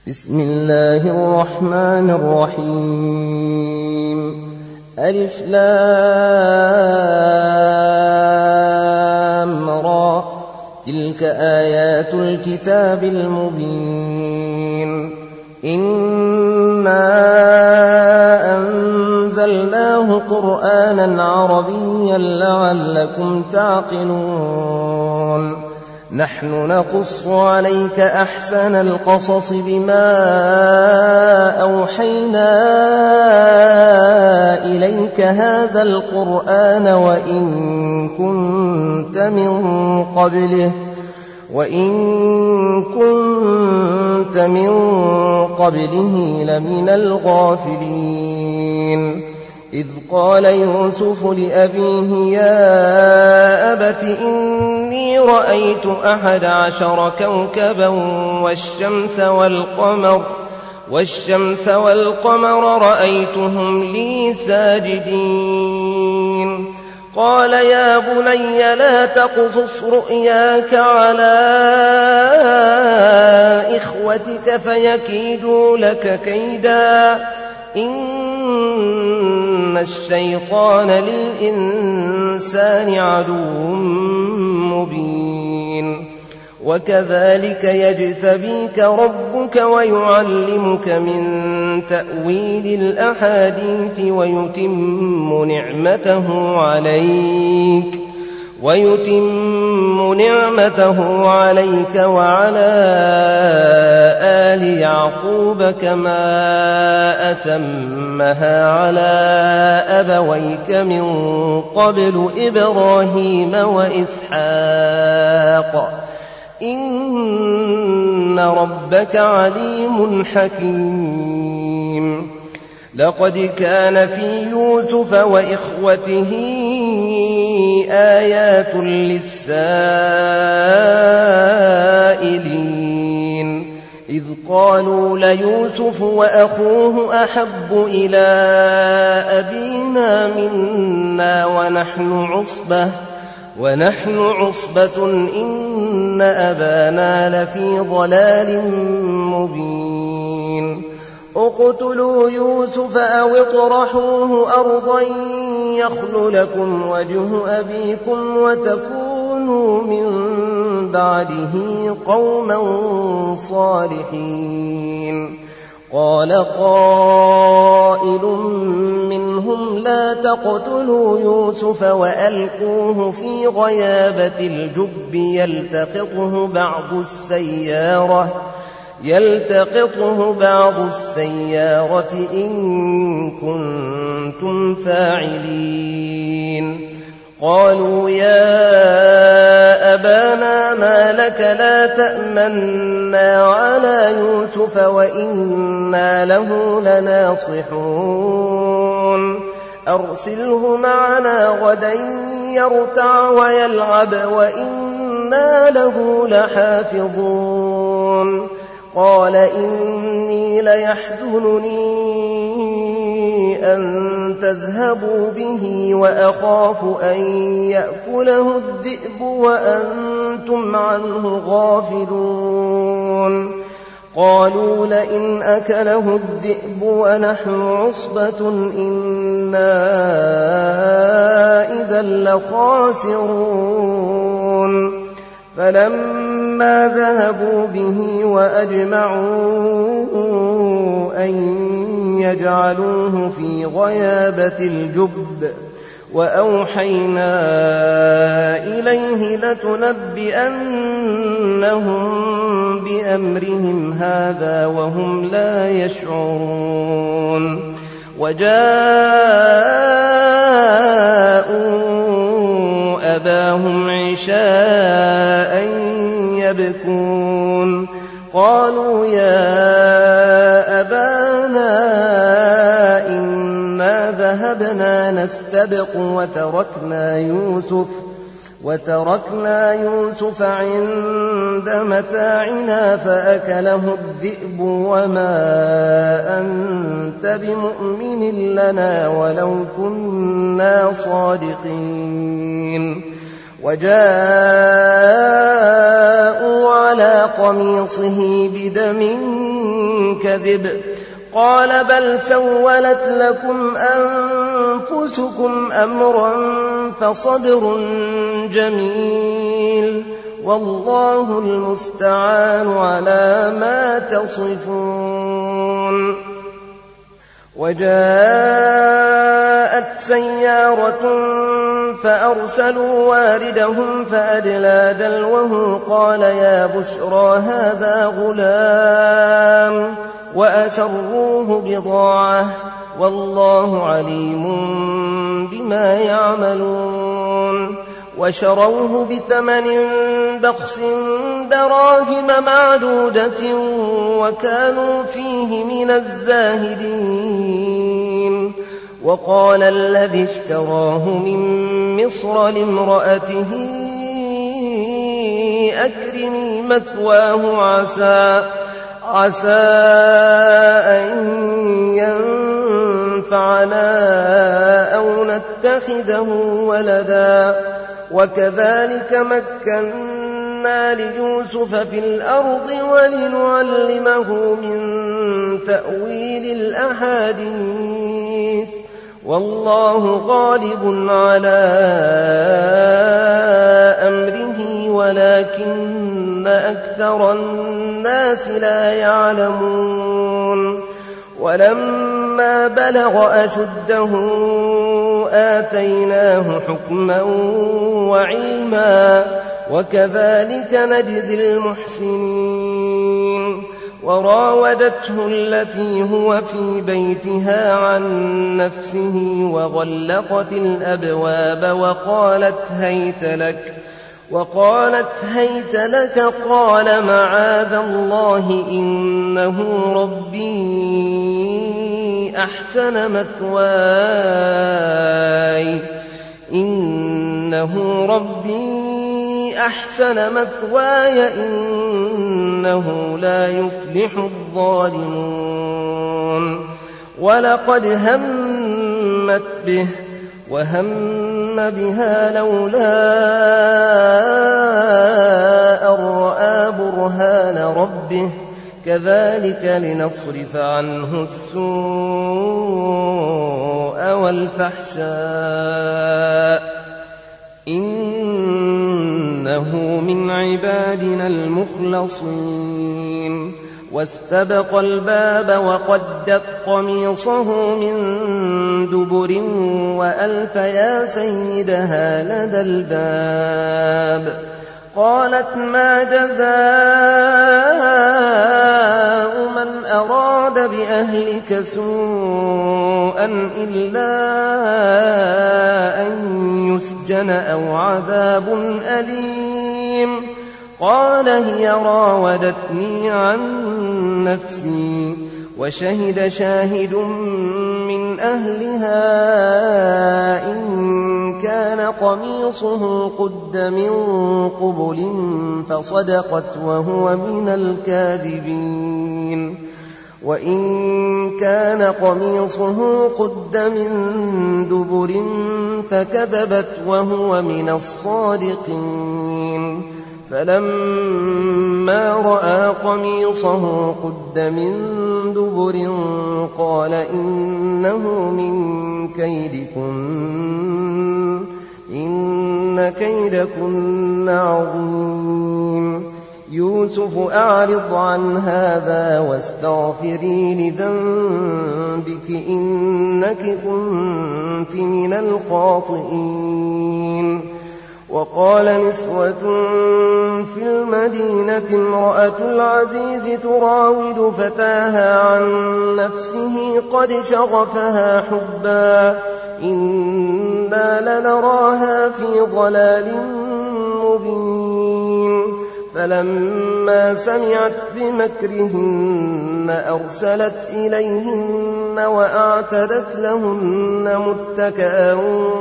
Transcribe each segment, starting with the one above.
بسم الله الرحمن الرحيم. ألف لام را، تلك آيات الكتاب المبين. إنا أنزلناه قرآنا عربيا لعلكم تعقلون. نحن نقص عليك أحسن القصص بما أوحينا إليك هذا القرآن وإن كنت من قبله لمن الغافلين. إذ قال يوسف لأبيه يا أبت إني رأيت 11 كوكبا والشمس والقمر رأيتهم لي ساجدين. قال يا بني لا تقصص رؤياك على إخوتك فيكيدوا لك كيدا، إن الشيطان للإنسان عدو مبين. وكذلك يجتبيك ربك ويعلمك من تأويل الأحاديث ويتم نعمته عليك وعلى آل يعقوب كما أتمها على أبويك من قبل إبراهيم وإسحاق، إن ربك عليم حكيم. لقد كان في يوسف وإخوته آيات للسائلين، إذ قالوا ليوسف وأخوه أحب إلى أبينا منا ونحن عصبة إن أبانا لفي ضلال مبين. اقتلوا يوسف أو اطرحوه أرضا يخل لكم وجه أبيكم وتكونوا من بعده قوما صالحين. قال قائل منهم لا تقتلوا يوسف وألقوه في غيابة الجب يلتقطه بعض السيارة إن كنتم فاعلين. قالوا يا أبانا ما لك لا تأمنا على يوسف وإنا له لناصحون. أرسله معنا غدا يرتع ويلعب وإنا له لحافظون. قال إني ليحزنني أن تذهبوا به وأخاف أن يأكله الذئب وأنتم عنه غافلون. قالوا لئن أكله الذئب ونحن عصبة إنا إذا لخاسرون. فلما ذهبوا به وأجمعوا أن يجعلوه في غيابة الجب وأوحينا إليه لتنبئنهم بأمرهم هذا وهم لا يشعرون. وجاءوا أباهم عشاء يبكون. قالوا يا أبانا إنا ذهبنا نستبق وتركنا يوسف عند متاعنا فأكله الذئب وما أنت بمؤمن لنا ولو كنا صادقين. وجاءوا على قميصه بدم كذب قال بل سولت لكم أنفسكم أمرا فصبر جميل والله المستعان على ما تصفون. وجاءت سيارة فأرسلوا واردهم فأدلى دلوه قال يا بشرى هذا غلام وأسروه بضاعة والله عليم بما يعملون. وشروه بثمن بخس دراهم معدودة وكانوا فيه من الزاهدين. وقال الذي اشتراه من مصر لامرأته أكرمي مثواه عسى أن ينفعنا أو نتخذه ولدا وكذلك مكنا ليوسف في الأرض ولنعلمه من تأويل الأحاديث والله غالب على أمره ولكن أكثر الناس لا يعلمون. ولما بلغ أشده آتيناه حكما وعلما وكذلك نجزي المحسنين. وراودته التي هو في بيتها عن نفسه وغلقت الأبواب وقالت هيت لك قال معاذ الله إنه ربي أحسن مثواي إنه لا يفلح الظالمون. ولقد همت به وهم بها لولا أن رأى برهان ربه كذلك لنصرف عنه السوء والفحشاء إنه من عبادنا المخلصين. واستبق الباب وقدت قميصه من دبر وألف يا سيدها لدى الباب. قالت ما جزاء من أراد بأهلك سوءا إلا أن يسجن أو عذاب أليم. قال هي راودتني عن نفسي وشهد شاهد من أهلها إن كان قميصه قد من قبل فصدقت وهو من الكاذبين وإن كان قميصه قد من دبر فكذبت وهو من الصادقين. فلما رأى قميصه قد من دبر قال إنه من كيدكن إن كيدكن عظيم. يوسف أعرض عن هذا واستغفري لذنبك إنك كنت من الخاطئين. وقال نسوة في المدينة امرأة العزيز تراود فتاها عن نفسه قد شغفها حبا إنا لنراها في ضلال مبين. فلما سمعت بمكرهن أرسلت إليهن وأعتدت لهن متكئا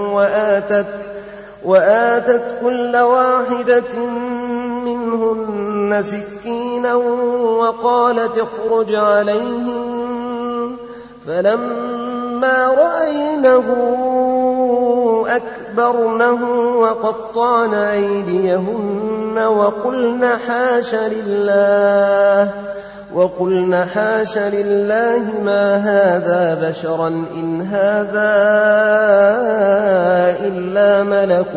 وآتت كل واحدة منهن سكينا وقالت اخرج عليهم. فلما رأينه أكبرنه وقطعن أيديهن وقلن حاش لله ما هذا بشرا إن هذا إلا ملك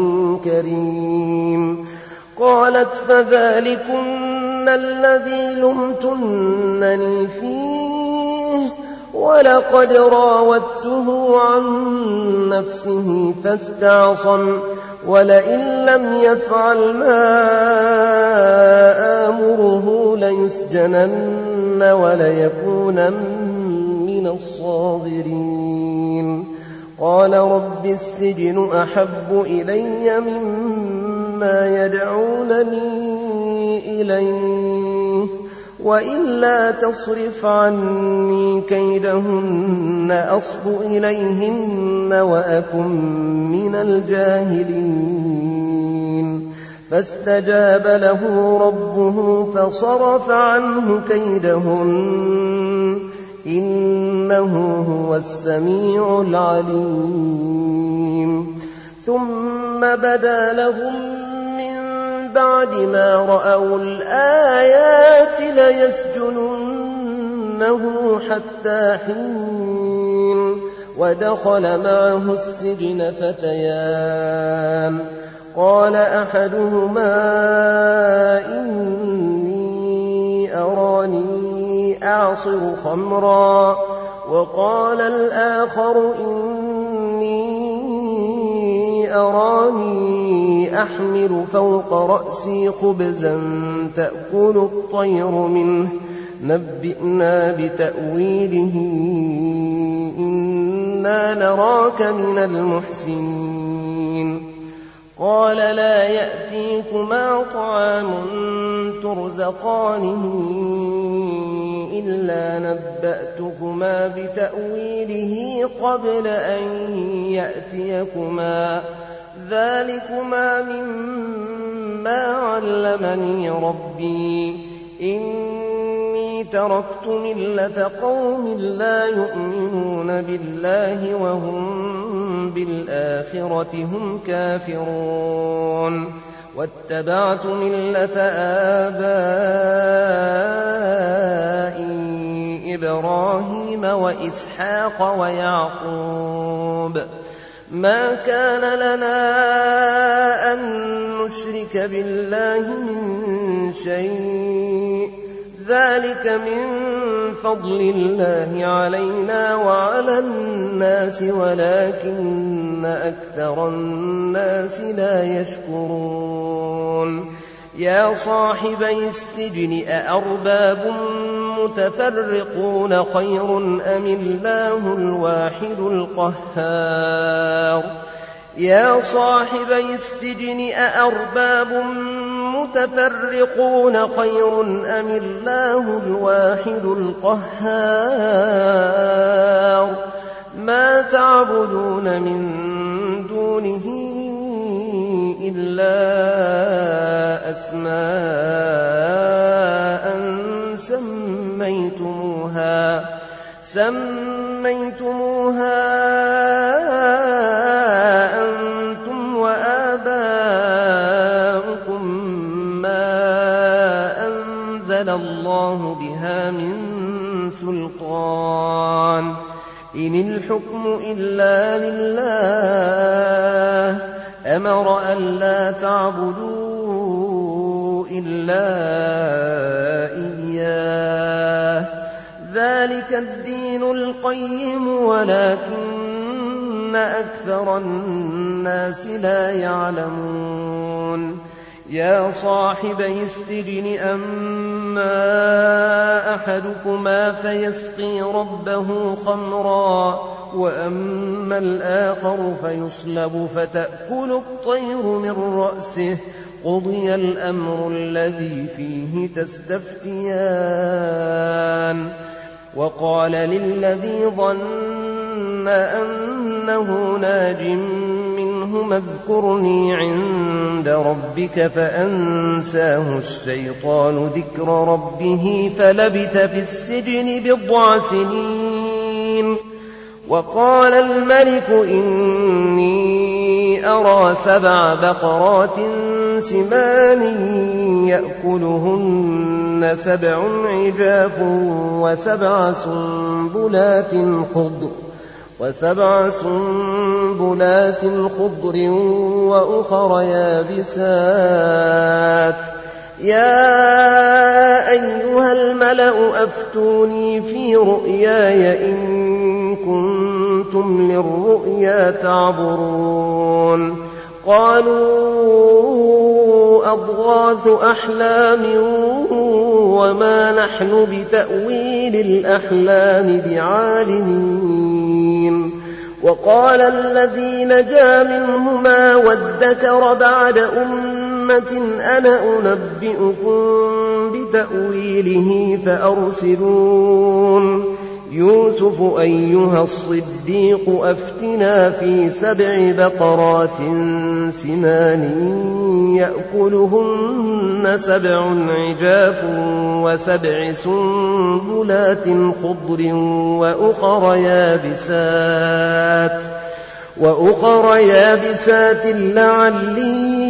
كريم. قالت فذلكن الذي لمتنني فيه ولقد راودته عن نفسه فاستعصم ولئن لم يفعل ما آمره ليسجنن وليكونن من الصاغرين. قال رب السجن أحب إلي مما يدعونني إليه وإلا تصرف عني كيدهن أصب إليهن وأكن من الجاهلين. فاستجاب له ربه فصرف عنه كيدهن إنه هو السميع العليم. ثم بدا لهم بعد ما رأوا الآيات ليسجننه حتى حين. ودخل معه السجن فتيان قال أحدهما إني أراني أعصر خمرا وقال الآخر إني أراني أحمل فوق رأسي خبزا تأكل الطير منه نبئنا بتأويله إنا نراك من المحسنين. قال لا يأتيكما طعام ترزقانه إلا نبأتكما بتأويله قبل أن يأتيكما ذلكما مما علمني ربي إني تركت ملة قوم لا يؤمنون بالله وهم بالآخرة هم كافرون واتبعت ملة آبائي إبراهيم وإسحاق ويعقوب ما كان لنا أن نشرك بالله من شيء ذلك من فضل الله علينا وعلى الناس ولكن أكثر الناس لا يشكرون. يا صاحبي السجن أأرباب متفرقون خير أم الله الواحد القهار. يا صاحبي السجن أأرباب متفرقون خير أم الله الواحد القهار. ما تعبدون من دونه إلا أسماء سميتموها أنتم وآباؤكم ما أنزل الله بها من سلطان إن الحكم إلا لله أمر ألا تعبدوا إلا إياه ذلك الدين القيم ولكن أكثر الناس لا يعلمون. يا صاحبي السجن أما أحدكما فيسقي ربه خمرا وأما الآخر فيصلب فتأكل الطير من رأسه قضي الأمر الذي فيه تستفتيان. وقال للذي ظن أنه ناج منهما اذكرني عند ربك فأنساه الشيطان ذكر ربه فلبث في السجن 9 سنين. وقال الملك إني أرى 7 بقرات سمان يأكلهن 7 عجاف وسبع سنبلات خضر وأخر يابسات يا أيها الملأ أفتوني في رؤياي إن كنتم للرؤيا تعبرون قالوا أضغاث أحلام وما نحن بتأويل الأحلام بعالمين وقال الذي نجا منهما وادكر بعد أمة أنا أنبئكم بتأويله فأرسلون يوسف أيها الصديق أفتنا في 7 بقرات سمان يأكلهن 7 عجاف و7 سنبلات خضر وأخر يابسات لعلي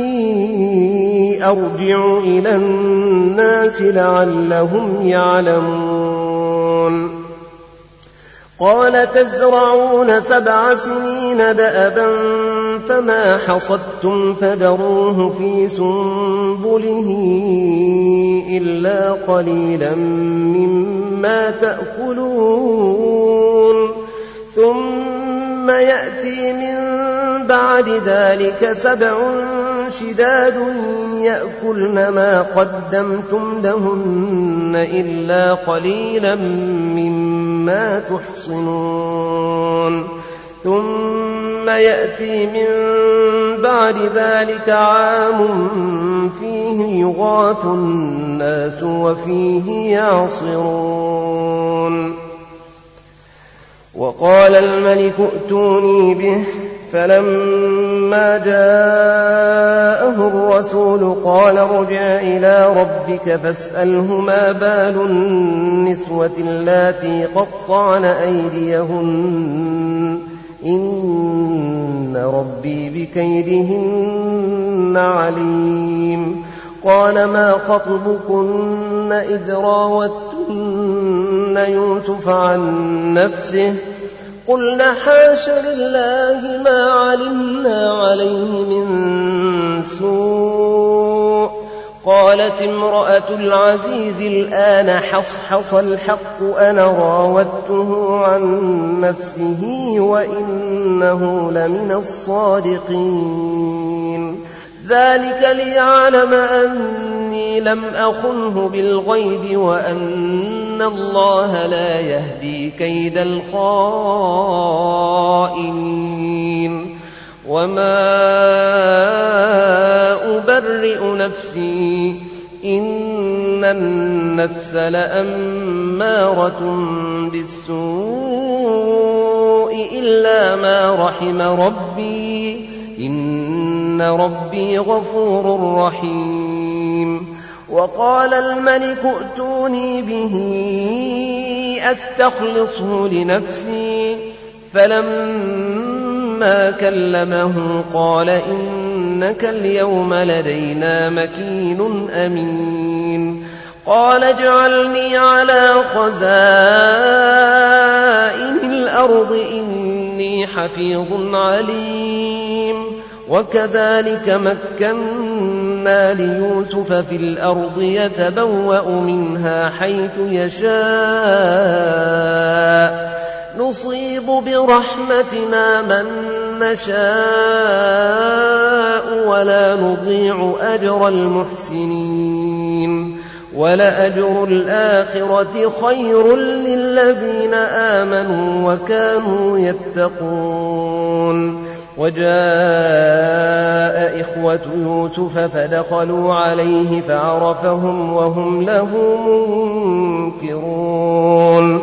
أرجع إلى الناس لعلهم يعلمون قال تزرعون 7 سنين دأبا فما حصدتم فذروه في سنبله إلا قليلا مما تأكلون ثم يأتي من بعد ذلك 7 شداد يأكلن ما قدمتم لهن إلا قليلا مما تحصنون ثم يأتي من بعد ذلك عام فيه يغاث الناس وفيه يعصرون وقال الملك ائتوني به فلما جاءه الرسول قال ارجع إلى ربك فاسأله ما بال النسوة اللاتي قطعن أيديهن إن ربي بكيدهن عليم قال ما خطبكن إذ راوتن يوسف عن نفسه قلنا حاش لله ما علمنا عليه من سوء قالت امرأة العزيز الآن حصحص الحق أنا راودته عن نفسه وإنه لمن الصادقين ذلك ليعلم أني لم أخنه بالغيب وأن الله لا يهدي كيد الخائنين وما أبرئ نفسي إن النفس لأمارة بالسوء إلا ما رحم ربي إن ربي غفور رحيم وقال الملك ائتوني به أستخلصه لنفسي فلما كلمه قال إنك اليوم لدينا مكين أمين قال اجعلني على خزائن الأرض إني حفيظ عليم وكذلك مكنا ليوسف في الأرض يتبوأ منها حيث يشاء نصيب برحمتنا من نشاء ولا نضيع أجر المحسنين ولأجر الآخرة خير للذين آمنوا وكانوا يتقون وجاء إخوة يوسف فدخلوا عليه فعرفهم وهم له منكرون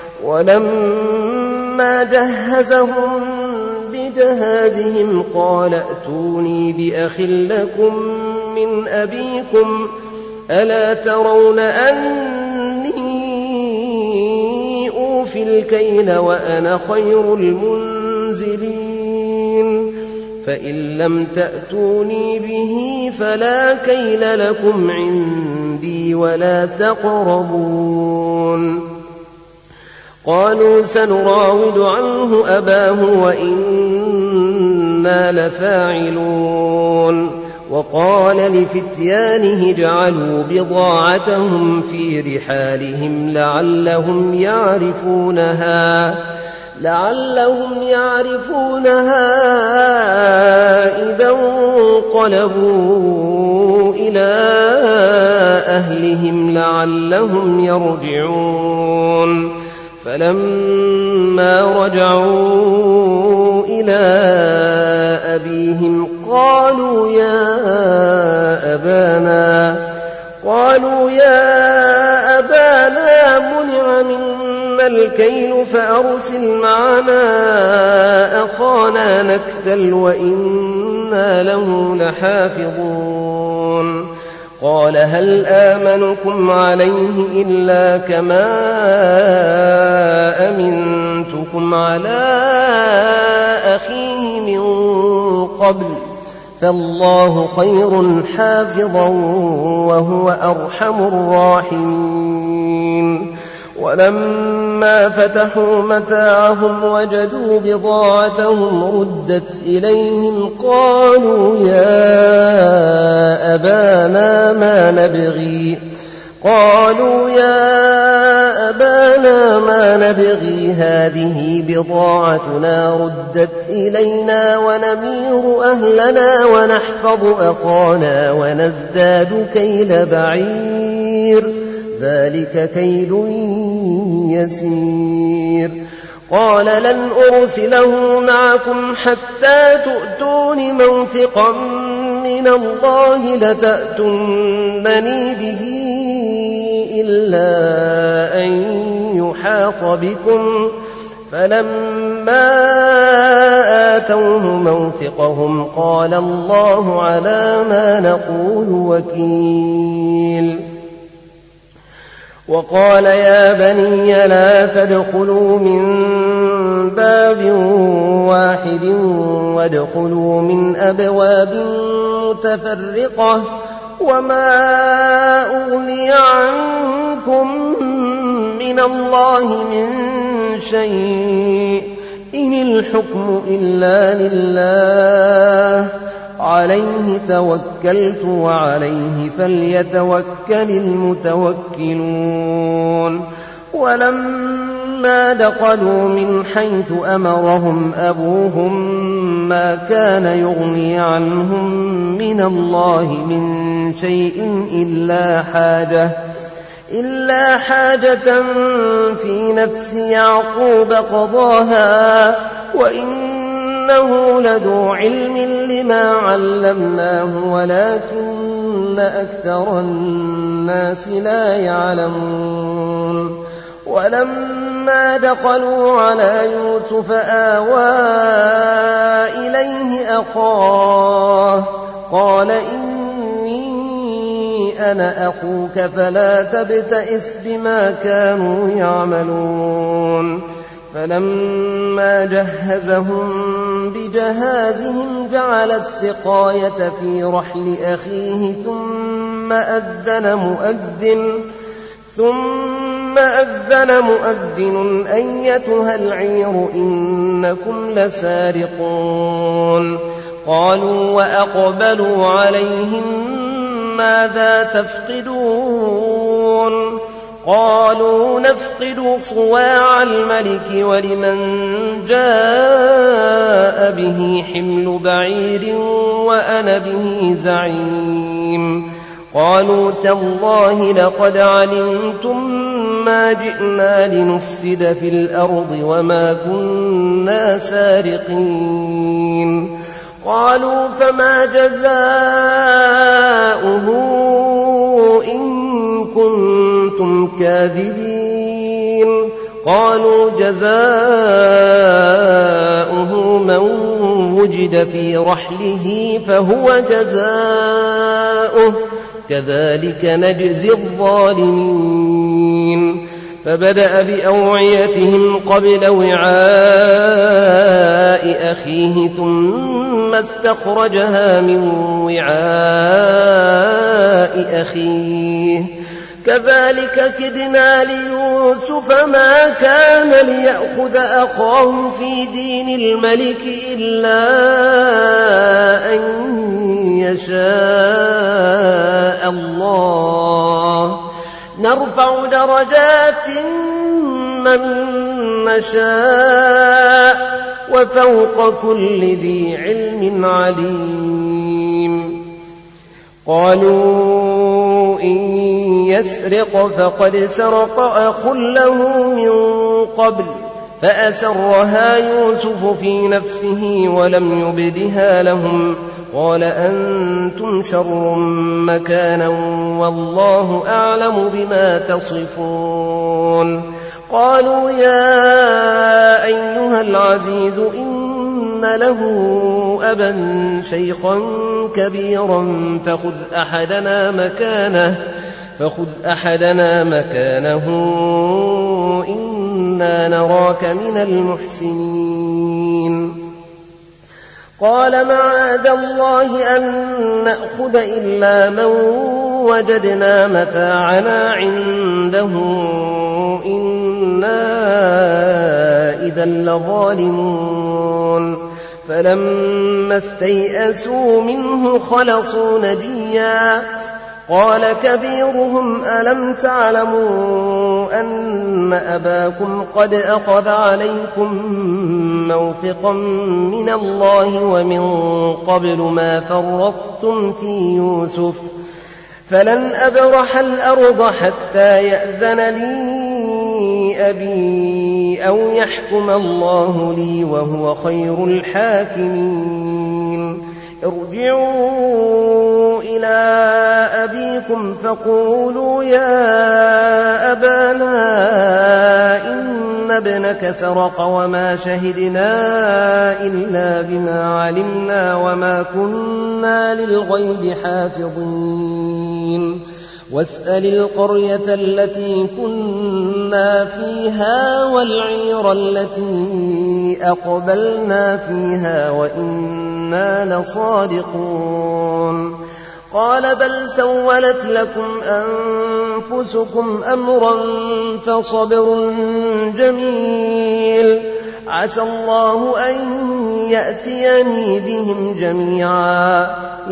ولما جهزهم بجهازهم قال ائتوني بأخ لكم من أبيكم ألا ترون أني أوفي الكيل وأنا خير المنزلين فإن لم تأتوني به فلا كيل لكم عندي ولا تقربون قالوا سنراود عنه أباه وإنا لفاعلون وقال لفتيانه اجعلوا بضاعتهم في رحالهم لعلهم يعرفونها إذا انقلبوا إلى أهلهم لعلهم يرجعون فلما رجعوا إلى أبيهم قالوا يا أبانا منع منا الكيل فأرسل معنا أخانا نكتل وإنا له لحافظون قال هل آمنكم عليه إلا كما أمنتكم على أخيه من قبل فالله خير حافظا وهو أرحم الراحمين ولما فتحوا متاعهم وجدوا بضاعتهم ردت إليهم قالوا يا أبانا ما نبغي هذه بضاعتنا ردت إلينا ونمير أهلنا ونحفظ أخانا ونزداد كيل بعير ذلك كيل يسير قال لن أرسله معكم حتى تؤتون موثقا من الله لتأتونني به إلا أن يحاط بكم فلما آتوه موثقهم قال الله على ما نقول وكيل وقال يا بني لا تدخلوا من باب واحد وادخلوا من أبواب متفرقة وما أغني عنكم من الله من شيء إن الحكم إلا لله عليه توكلت وعليه فليتوكل المتوكلون ولما دخلوا من حيث أمرهم أبوهم ما كان يغني عنهم من الله من شيء إلا حاجة في نفس يعقوب قضاها وإنه لذو علم لما علمناه ولكن أكثر الناس لا يعلمون ولما دخلوا على يوسف آوى إليه أخاه قال إني أنا أخوك فلا تبتئس بما كانوا يعملون فلما جهزهم بجهازهم جعل السقاية في رحل أخيه ثم أذن مؤذن أيتها العير إنكم لسارقون قالوا وأقبلوا عليهم ماذا تفقدون قالوا نفقد صواع الملك ولمن جاء به حمل بعير وأنا به زعيم قالوا تالله لقد علمتم ما جئنا لنفسد في الأرض وما كنا سارقين قالوا فما جزاؤه إن كنتم كاذبين قالوا جزاؤه من وجد في رحله فهو جزاؤه كذلك نجزي الظالمين فبدأ بأوعيتهم قبل وعاء أخيه ثم استخرجها من وعاء أخيه كذلك كدنا ليوسف ما كان ليأخذ أخاه في دين الملك إلا أن يشاء الله نرفع درجات من نشاء وفوق كل ذي علم عليم قالوا إن يسرق فقد سرق أخ له من قبل فأسرها يوسف في نفسه ولم يبدها لهم قال أنتم شر مكانا والله أعلم بما تصفون قالوا يا أيها العزيز إن له أبا شيخا كبيرا فخذ أحدنا مكانه إنا نراك من المحسنين قال معاذ الله أن نأخذ إلا من وجدنا متاعنا عنده إنا إذا لظالمون فلما استيئسوا منه خلصوا نجيا قال كبيرهم ألم تعلموا أن أباكم قد أخذ عليكم موثقا من الله ومن قبل ما فرطتم في يوسف فلن أبرح الأرض حتى يأذن لي أبي أو يحكم الله لي وهو خير الحاكمين ارجعوا إلى أبيكم فقولوا يا أبانا إن ابنك سرق وما شهدنا إلا بما علمنا وما كنا للغيب حافظين واسأل القرية التي كنا فيها والعير التي أقبلنا فيها وإنا لصادقون قال بل سولت لكم أنفسكم أمرا فصبر جميل عسى الله أن يأتيني بهم جميعا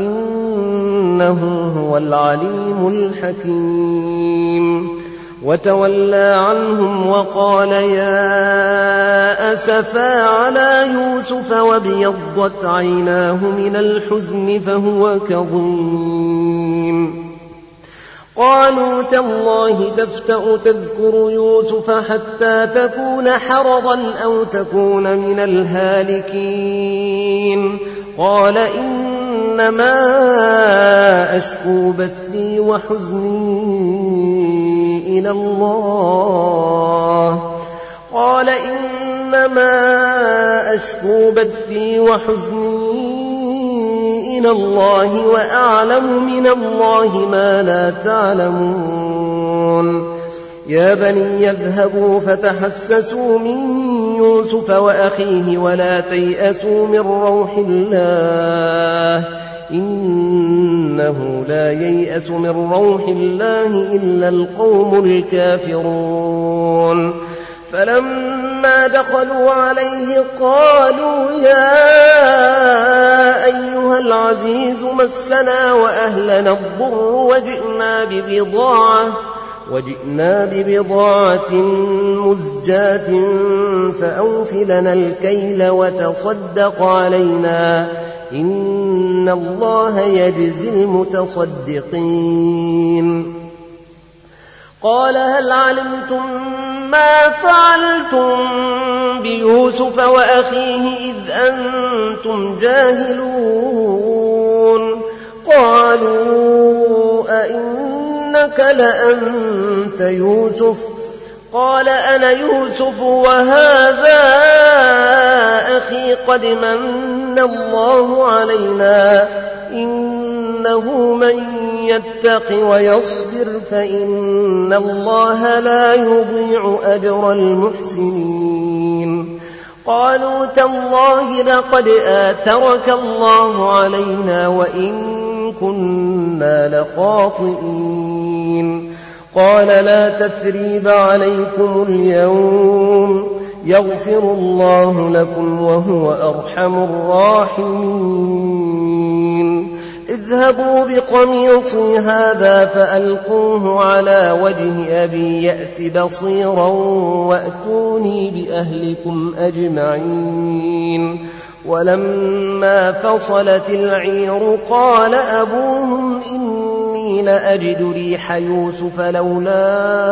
إنه هو العليم الحكيم وتولى عنهم وقال يا أسفا على يوسف وابيضت عيناه من الحزن فهو كظيم قالوا تالله تفتأ تذكر يوسف حتى تكون حرضا أو تكون من الهالكين قال إنما أشكو بثي وحزني إلى الله قال إنما أشكو بثي وحزني إلى الله وأعلم من الله ما لا تعلمون يا بني يذهبوا فتحسسوا من يوسف وأخيه ولا تيأسوا من روح الله إنه لا ييأس من روح الله إلا القوم الكافرون فلما دخلوا عليه قالوا يا أيها العزيز مسنا وأهلنا الضر وجئنا ببضاعة مزجاة فأوف لنا الكيل وتصدق علينا إن الله يجزي المتصدقين قال هل علمتم ما فعلتم بيوسف وأخيه إذ أنتم جاهلون قالوا أئنك لأنت يوسف قال أنا يوسف وهذا أخي قد من الله علينا إنا إنه من يتق ويصبر فإن الله لا يضيع أجر المحسنين. قالوا تالله لقد آثرك الله علينا وإن كنا لخاطئين. قال لا تثريب عليكم اليوم يغفر الله لكم وهو أرحم الراحمين. اذهبوا بقميصي هذا فألقوه على وجه أبي يأت بصيرا وأتوني بأهلكم أجمعين. ولما فصلت العير قال أبوهم إني لأجد ريح يوسف لولا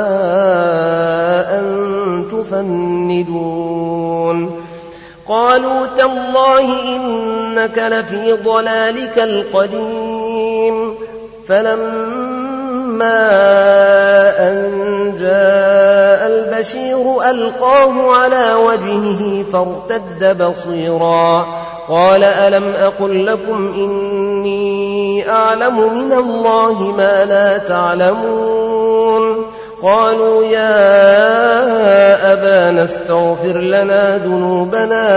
أن تفندون. قالوا تالله إنك لفي ضلالك القديم. فلما أن جاء البشير ألقاه على وجهه فارتد بصيرا. قال ألم أقل لكم إني أعلم من الله ما لا تعلمون. قالوا يا أبانا استغفر لنا ذنوبنا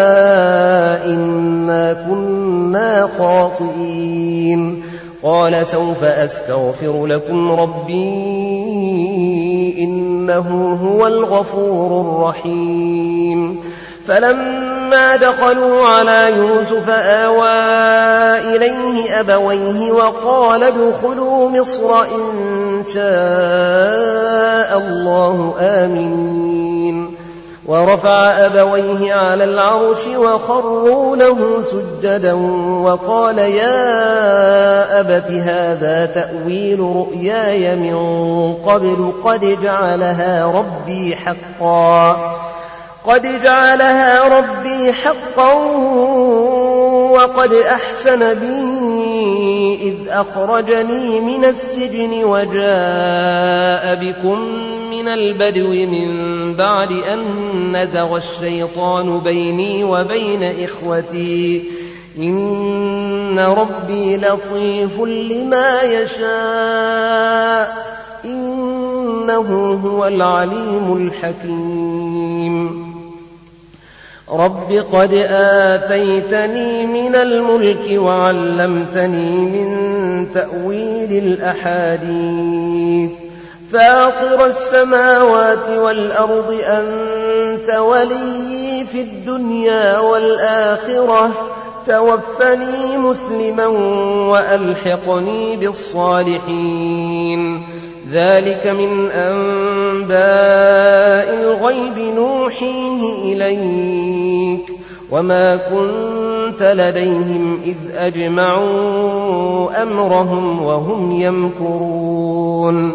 إنا كنا خاطئين. قال سوف أستغفر لكم ربي إنه هو الغفور الرحيم. فلما دخلوا على يوسف آوى إليه أبويه وقال ادخلوا مصر إن شاء الله آمنين. ورفع أبويه على العرش وخروا له سجدا وقال يا أبت هذا تأويل رؤياي من قبل قد جعلها ربي حقا وقد أحسن بي إذ أخرجني من السجن وجاء بكم من البدو من بعد أن نزغ الشيطان بيني وبين إخوتي إن ربي لطيف لما يشاء إنه هو العليم الحكيم. رب قد آتيتني من الملك وعلمتني من تأويل الأحاديث فاطر السماوات والأرض أنت ولي في الدنيا والآخرة توفني مسلما وألحقني بالصالحين. ذلك من أنباء الغيب نوحيه إليك وما كنت لديهم إذ أجمعوا أمرهم وهم يمكرون.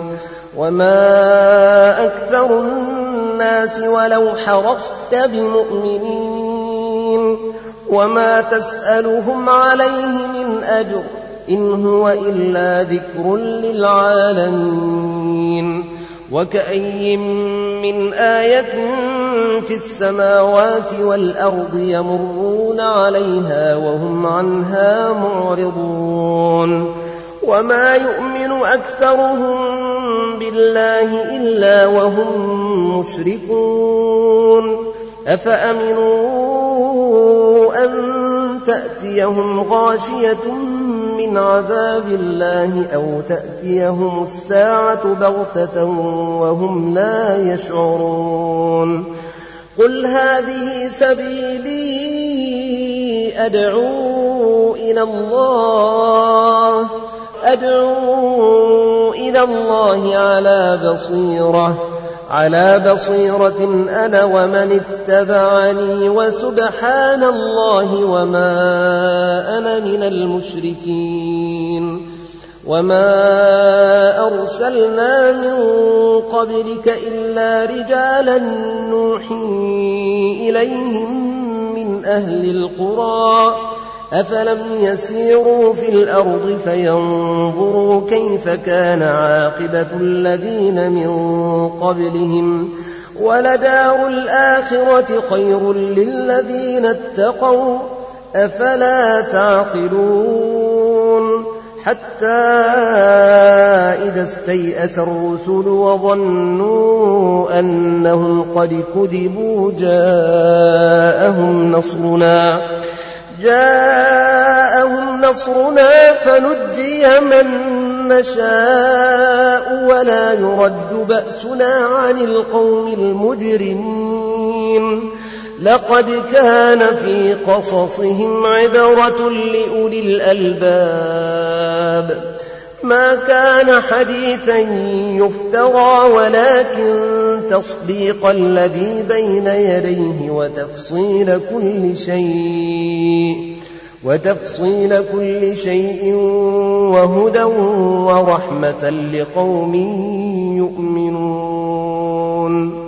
وما أكثر الناس ولو حرصت بمؤمنين وما تسألهم عليه من أجر إن هو إلا ذكر للعالمين. وكأي من آية في السماوات والأرض يمرون عليها وهم عنها معرضون. وما يؤمن أكثرهم بالله إلا وهم مشركون. أفأمنوا أن تأتيهم غاشية من عذاب الله أو تأتيهم الساعة بغتة وهم لا يشعرون. قل هذه سبيلي أدعو إلى الله على بصيرة أنا ومن اتبعني وسبحان الله وما أنا من المشركين. وما أرسلنا من قبلك إلا رجالا نوحي إليهم من أهل القرى أفلم يسيروا في الأرض فينظروا كيف كان عاقبة الذين من قبلهم ولدار الآخرة خير للذين اتقوا أفلا تعقلون. حتى إذا استيأس الرسل وظنوا أنهم قد كذبوا جاءهم نصرنا فنجي من نشاء ولا يرد بأسنا عن القوم المجرمين. لقد كان في قصصهم عبرة لأولي الألباب ما كان حديثا يفترى ولكن تصديق الذي بين يديه وتفصيل كل شيء وهدى ورحمة لقوم يؤمنون.